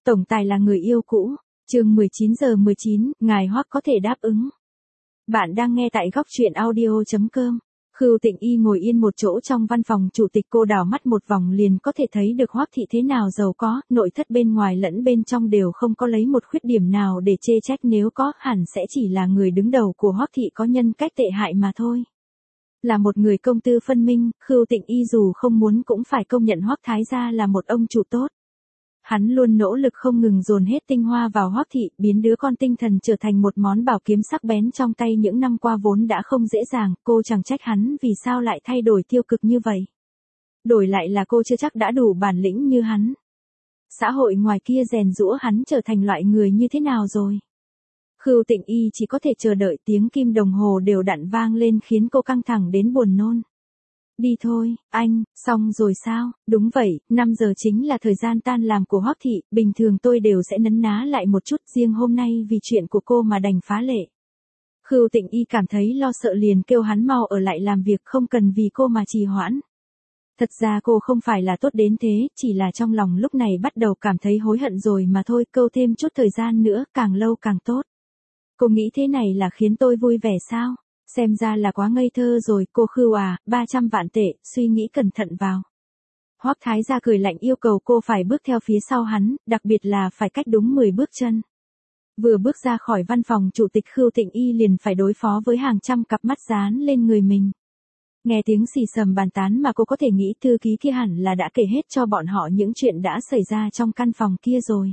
Tổng tài là người yêu cũ. Chương 19:19, ngài Hoắc có thể đáp ứng. Bạn đang nghe tại góc truyện audio.com. Khưu Tịnh Y ngồi yên một chỗ trong văn phòng chủ tịch, cô đảo mắt một vòng liền có thể thấy được Hoắc thị thế nào giàu có, nội thất bên ngoài lẫn bên trong đều không có lấy một khuyết điểm nào để chê trách, nếu có, hẳn sẽ chỉ là người đứng đầu của Hoắc thị có nhân cách tệ hại mà thôi. Là một người công tư phân minh, Khưu Tịnh Y dù không muốn cũng phải công nhận Hoắc thái gia là một ông chủ tốt. Hắn luôn nỗ lực không ngừng dồn hết tinh hoa vào Hoắc thị, biến đứa con tinh thần trở thành một món bảo kiếm sắc bén trong tay, những năm qua vốn đã không dễ dàng, cô chẳng trách hắn vì sao lại thay đổi tiêu cực như vậy. Đổi lại là cô chưa chắc đã đủ bản lĩnh như hắn. Xã hội ngoài kia rèn giũa hắn trở thành loại người như thế nào rồi. Khưu Tịnh Y chỉ có thể chờ đợi, tiếng kim đồng hồ đều đặn vang lên khiến cô căng thẳng đến buồn nôn. Đi thôi, anh, xong rồi sao? Đúng vậy, 5 giờ chính là thời gian tan làm của Hoắc thị, bình thường tôi đều sẽ nấn ná lại một chút, riêng hôm nay vì chuyện của cô mà đành phá lệ. Khưu Tịnh Y cảm thấy lo sợ liền kêu hắn mau ở lại làm việc, không cần vì cô mà trì hoãn. Thật ra cô không phải là tốt đến thế, chỉ là trong lòng lúc này bắt đầu cảm thấy hối hận rồi mà thôi, câu thêm chút thời gian nữa, càng lâu càng tốt. Cô nghĩ thế này là khiến tôi vui vẻ sao? Xem ra là quá ngây thơ rồi, cô Khưu à, 300 vạn tệ, suy nghĩ cẩn thận vào. Hoắc thái gia cười lạnh yêu cầu cô phải bước theo phía sau hắn, đặc biệt là phải cách đúng 10 bước chân. Vừa bước ra khỏi văn phòng chủ tịch, Khưu Tịnh Y liền phải đối phó với hàng trăm cặp mắt dán lên người mình. Nghe tiếng xì xầm bàn tán mà cô có thể nghĩ thư ký kia hẳn là đã kể hết cho bọn họ những chuyện đã xảy ra trong căn phòng kia rồi.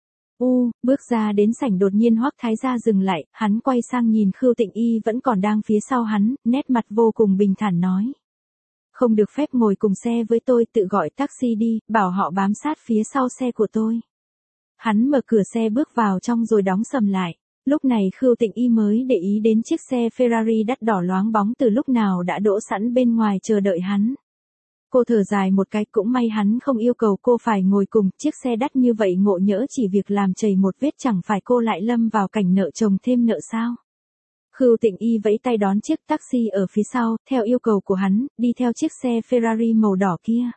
Bước ra đến sảnh đột nhiên Hoắc thái gia dừng lại, hắn quay sang nhìn Khưu Tịnh Y vẫn còn đang phía sau hắn, nét mặt vô cùng bình thản nói. Không được phép ngồi cùng xe với tôi, tự gọi taxi đi, bảo họ bám sát phía sau xe của tôi. Hắn mở cửa xe bước vào trong rồi đóng sầm lại. Lúc này Khưu Tịnh Y mới để ý đến chiếc xe Ferrari đắt đỏ loáng bóng từ lúc nào đã đỗ sẵn bên ngoài chờ đợi hắn. Cô thở dài một cái, cũng may hắn không yêu cầu cô phải ngồi cùng, chiếc xe đắt như vậy ngộ nhỡ chỉ việc làm chảy một vết chẳng phải cô lại lâm vào cảnh nợ chồng thêm nợ sao. Khưu Tịnh Y vẫy tay đón chiếc taxi ở phía sau, theo yêu cầu của hắn, đi theo chiếc xe Ferrari màu đỏ kia.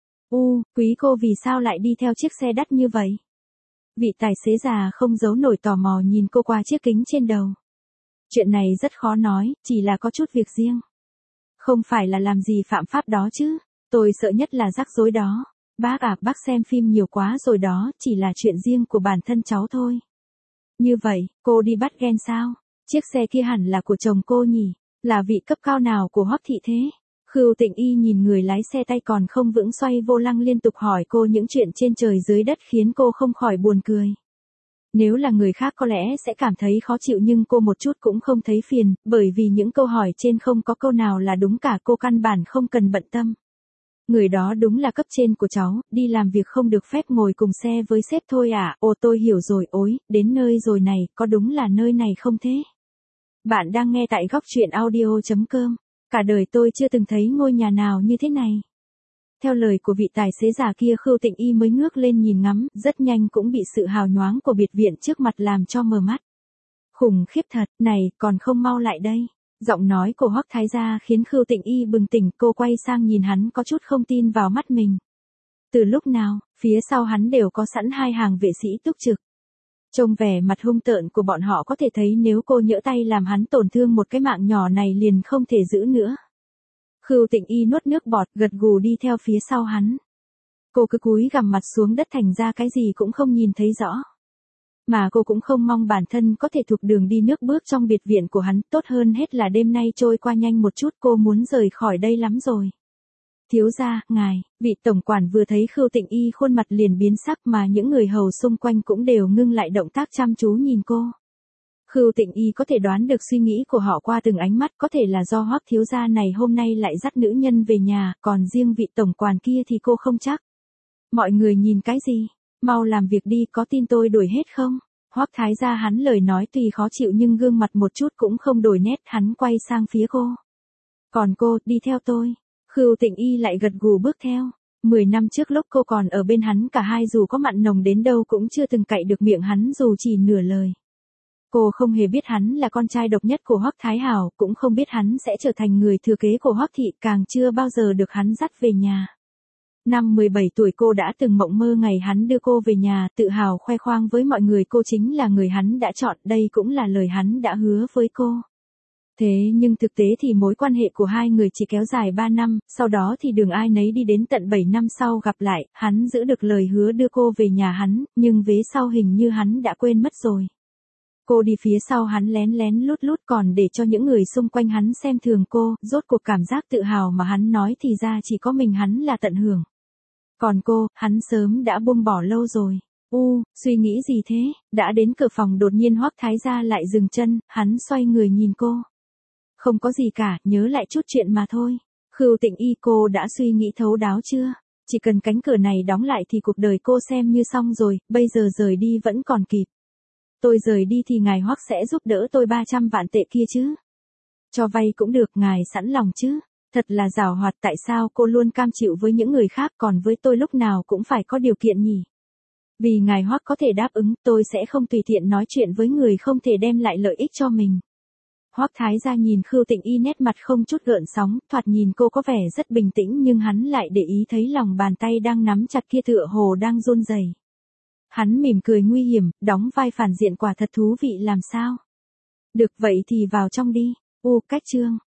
Quý cô vì sao lại đi theo chiếc xe đắt như vậy? Vị tài xế già không giấu nổi tò mò nhìn cô qua chiếc kính trên đầu. Chuyện này rất khó nói, chỉ là có chút việc riêng. Không phải là làm gì phạm pháp đó chứ? Tôi sợ nhất là rắc rối đó. Bác xem phim nhiều quá rồi đó, chỉ là chuyện riêng của bản thân cháu thôi. Như vậy, cô đi bắt ghen sao? Chiếc xe kia hẳn là của chồng cô nhỉ? Là vị cấp cao nào của Hoắc thị thế? Khưu Tịnh Y nhìn người lái xe tay còn không vững xoay vô lăng liên tục hỏi cô những chuyện trên trời dưới đất khiến cô không khỏi buồn cười. Nếu là người khác có lẽ sẽ cảm thấy khó chịu nhưng cô một chút cũng không thấy phiền, bởi vì những câu hỏi trên không có câu nào là đúng cả, cô căn bản không cần bận tâm. Người đó đúng là cấp trên của cháu, đi làm việc không được phép ngồi cùng xe với sếp thôi à? Tôi hiểu rồi, đến nơi rồi này, có đúng là nơi này không thế? Bạn đang nghe tại góc truyện audio.com. Cả đời tôi chưa từng thấy ngôi nhà nào như thế này. Theo lời của vị tài xế già kia, Khưu Tịnh Y mới ngước lên nhìn ngắm, rất nhanh cũng bị sự hào nhoáng của biệt viện trước mặt làm cho mờ mắt. Khủng khiếp thật, này, còn không mau lại đây. Giọng nói của Hoắc thái gia khiến Khưu Tịnh Y bừng tỉnh, cô quay sang nhìn hắn có chút không tin vào mắt mình. Từ lúc nào, phía sau hắn đều có sẵn 2 hàng vệ sĩ túc trực. Trông vẻ mặt hung tợn của bọn họ có thể thấy nếu cô nhỡ tay làm hắn tổn thương một cái mạng nhỏ này liền không thể giữ nữa. Khưu Tịnh Y nuốt nước bọt, gật gù đi theo phía sau hắn. Cô cứ cúi gằm mặt xuống đất thành ra cái gì cũng không nhìn thấy rõ. Mà cô cũng không mong bản thân có thể thuộc đường đi nước bước trong biệt viện của hắn, tốt hơn hết là đêm nay trôi qua nhanh một chút, cô muốn rời khỏi đây lắm rồi. Thiếu gia, ngài, vị tổng quản vừa thấy Khưu Tịnh Y khuôn mặt liền biến sắc mà những người hầu xung quanh cũng đều ngưng lại động tác chăm chú nhìn cô. Khưu Tịnh Y có thể đoán được suy nghĩ của họ qua từng ánh mắt, có thể là do Hoắc thiếu gia này hôm nay lại dắt nữ nhân về nhà, còn riêng vị tổng quản kia thì cô không chắc. Mọi người nhìn cái gì? Mau làm việc đi, có tin tôi đuổi hết không? Hoắc thái gia hắn lời nói tuy khó chịu nhưng gương mặt một chút cũng không đổi nét, hắn quay sang phía cô. Còn cô, đi theo tôi. Khưu Tịnh Y lại gật gù bước theo. 10 năm trước lúc cô còn ở bên hắn, cả hai dù có mặn nồng đến đâu cũng chưa từng cậy được miệng hắn dù chỉ nửa lời. Cô không hề biết hắn là con trai độc nhất của Hoắc Thái Hảo, cũng không biết hắn sẽ trở thành người thừa kế của Hoắc thị, càng chưa bao giờ được hắn dắt về nhà. Năm 17 tuổi cô đã từng mộng mơ ngày hắn đưa cô về nhà, tự hào khoe khoang với mọi người cô chính là người hắn đã chọn, đây cũng là lời hắn đã hứa với cô. Thế nhưng thực tế thì mối quan hệ của hai người chỉ kéo dài 3 năm, sau đó thì đường ai nấy đi đến tận 7 năm sau gặp lại, hắn giữ được lời hứa đưa cô về nhà hắn, nhưng vế sau hình như hắn đã quên mất rồi. Cô đi phía sau hắn lén lén lút lút còn để cho những người xung quanh hắn xem thường cô, rốt cuộc cảm giác tự hào mà hắn nói thì ra chỉ có mình hắn là tận hưởng. Còn cô, hắn sớm đã buông bỏ lâu rồi. Suy nghĩ gì thế? Đã đến cửa phòng đột nhiên Hoắc Thái Gia lại dừng chân, hắn xoay người nhìn cô. Không có gì cả, nhớ lại chút chuyện mà thôi. Khưu Tịnh Y, cô đã suy nghĩ thấu đáo chưa? Chỉ cần cánh cửa này đóng lại thì cuộc đời cô xem như xong rồi, bây giờ rời đi vẫn còn kịp. Tôi rời đi thì ngài Hoắc sẽ giúp đỡ tôi 300 vạn tệ kia chứ? Cho vay cũng được, ngài sẵn lòng chứ? Thật là giàu hoạt, tại sao cô luôn cam chịu với những người khác còn với tôi lúc nào cũng phải có điều kiện nhỉ? Vì ngài Hoắc có thể đáp ứng, tôi sẽ không tùy tiện nói chuyện với người không thể đem lại lợi ích cho mình. Hoắc Thái Gia nhìn Khưu Tịnh Y nét mặt không chút gợn sóng, thoạt nhìn cô có vẻ rất bình tĩnh nhưng hắn lại để ý thấy lòng bàn tay đang nắm chặt kia tựa hồ đang run rẩy. Hắn mỉm cười nguy hiểm, đóng vai phản diện quả thật thú vị làm sao. Được vậy thì vào trong đi. Cách chương.